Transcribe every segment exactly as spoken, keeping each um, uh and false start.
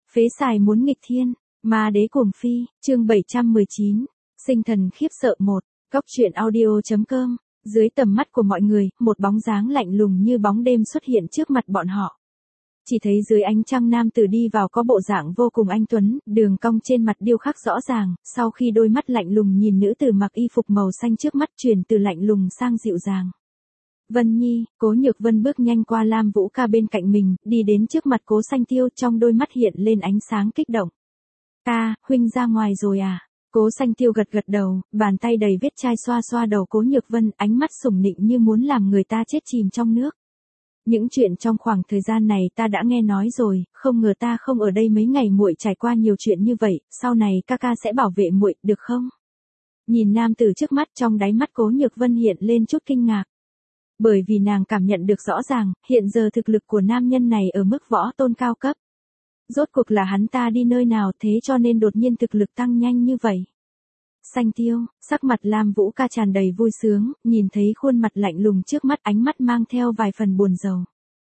Phế xài muốn nghịch thiên, ma đế cuồng phi, chương bảy trăm mười chín, sinh thần khiếp sợ một, góc truyện audio.com, dưới tầm mắt của mọi người, một bóng dáng lạnh lùng như bóng đêm xuất hiện trước mặt bọn họ. Chỉ thấy dưới ánh trăng nam tử đi vào có bộ dạng vô cùng anh tuấn, đường cong trên mặt điêu khắc rõ ràng, sau khi đôi mắt lạnh lùng nhìn nữ tử mặc y phục màu xanh trước mắt chuyển từ lạnh lùng sang dịu dàng. Vân Nhi, Cố Nhược Vân bước nhanh qua Lam Vũ Ca bên cạnh mình, đi đến trước mặt Cố Xanh Tiêu, trong đôi mắt hiện lên ánh sáng kích động. Ca, huynh ra ngoài rồi à? Cố Xanh Tiêu gật gật đầu, bàn tay đầy vết chai xoa xoa đầu Cố Nhược Vân, ánh mắt sủng nịnh như muốn làm người ta chết chìm trong nước. Những chuyện trong khoảng thời gian này ta đã nghe nói rồi, không ngờ ta không ở đây mấy ngày muội trải qua nhiều chuyện như vậy, sau này ca ca sẽ bảo vệ muội, được không? Nhìn nam tử trước mắt, trong đáy mắt Cố Nhược Vân hiện lên chút kinh ngạc. Bởi vì nàng cảm nhận được rõ ràng, hiện giờ thực lực của nam nhân này ở mức võ tôn cao cấp. Rốt cuộc là hắn ta đi nơi nào thế cho nên đột nhiên thực lực tăng nhanh như vậy. Xanh Tiêu, sắc mặt Lam Vũ Ca tràn đầy vui sướng, nhìn thấy khuôn mặt lạnh lùng trước mắt, ánh mắt mang theo vài phần buồn rầu.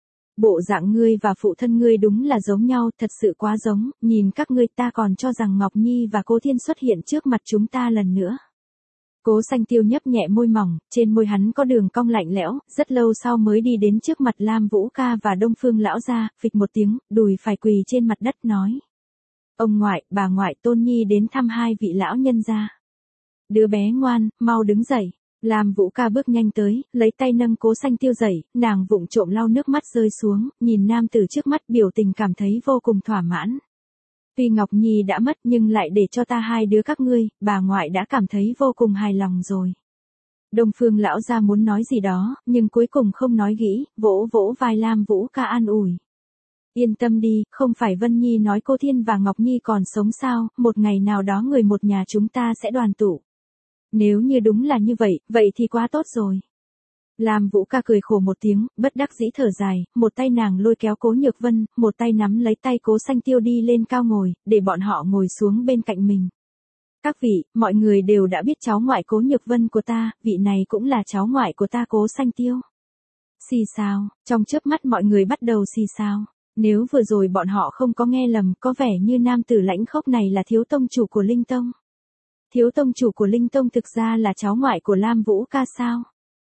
Bộ dạng ngươi và phụ thân ngươi đúng là giống nhau, thật sự quá giống, nhìn các ngươi ta còn cho rằng Ngọc Nhi và Cố Thiên xuất hiện trước mặt chúng ta lần nữa. Cố Xanh Tiêu nhấp nhẹ môi mỏng, trên môi hắn có đường cong lạnh lẽo, rất lâu sau mới đi đến trước mặt Lam Vũ Ca và Đông Phương lão gia, phịch một tiếng, đùi phải quỳ trên mặt đất nói. Ông ngoại, bà ngoại, Tôn Nhi đến thăm hai vị lão nhân gia. Đứa bé ngoan, mau đứng dậy. Lam Vũ Ca bước nhanh tới, lấy tay nâng Cố Xanh Tiêu dậy, nàng vụng trộm lau nước mắt rơi xuống, nhìn nam tử trước mắt biểu tình cảm thấy vô cùng thỏa mãn. Tuy Ngọc Nhi đã mất nhưng lại để cho ta hai đứa các ngươi, bà ngoại đã cảm thấy vô cùng hài lòng rồi. Đông Phương lão gia muốn nói gì đó, nhưng cuối cùng không nói gĩ, vỗ vỗ vai Lam Vũ Ca an ủi. Yên tâm đi, không phải Vân Nhi nói Cô Thiên và Ngọc Nhi còn sống sao, một ngày nào đó người một nhà chúng ta sẽ đoàn tụ. Nếu như đúng là như vậy, vậy thì quá tốt rồi. Lam Vũ Ca cười khổ một tiếng, bất đắc dĩ thở dài, một tay nàng lôi kéo Cố Nhược Vân, một tay nắm lấy tay Cố Xanh Tiêu đi lên cao ngồi, để bọn họ ngồi xuống bên cạnh mình. Các vị, mọi người đều đã biết cháu ngoại Cố Nhược Vân của ta, vị này cũng là cháu ngoại của ta Cố Xanh Tiêu. Xì xào, trong chớp mắt mọi người bắt đầu xì xào. Nếu vừa rồi bọn họ không có nghe lầm, có vẻ như nam tử lãnh khốc này là thiếu tông chủ của Linh Tông. Thiếu tông chủ của Linh Tông thực ra là cháu ngoại của Lam Vũ Ca sao?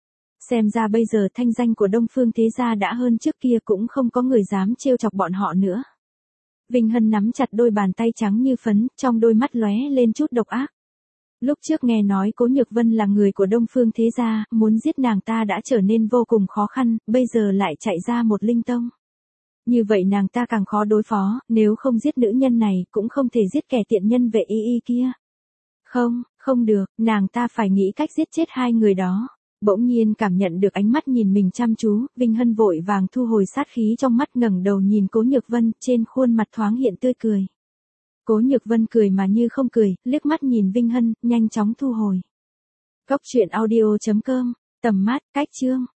Xem ra bây giờ thanh danh của Đông Phương thế gia đã hơn trước kia, cũng không có người dám trêu chọc bọn họ nữa. Vinh Hân nắm chặt đôi bàn tay trắng như phấn, trong đôi mắt lóe lên chút độc ác. Lúc trước nghe nói Cố Nhược Vân là người của Đông Phương thế gia, muốn giết nàng ta đã trở nên vô cùng khó khăn, bây giờ lại chạy ra một Linh Tông. Như vậy nàng ta càng khó đối phó, nếu không giết nữ nhân này, cũng không thể giết kẻ tiện nhân vệ y y kia. Không, không được, nàng ta phải nghĩ cách giết chết hai người đó. Bỗng nhiên cảm nhận được ánh mắt nhìn mình chăm chú, Vinh Hân vội vàng thu hồi sát khí trong mắt, ngẩng đầu nhìn Cố Nhược Vân, trên khuôn mặt thoáng hiện tươi cười. Cố Nhược Vân cười mà như không cười, liếc mắt nhìn Vinh Hân, nhanh chóng thu hồi. Góc truyện audio.com, tầm mắt, cách chương.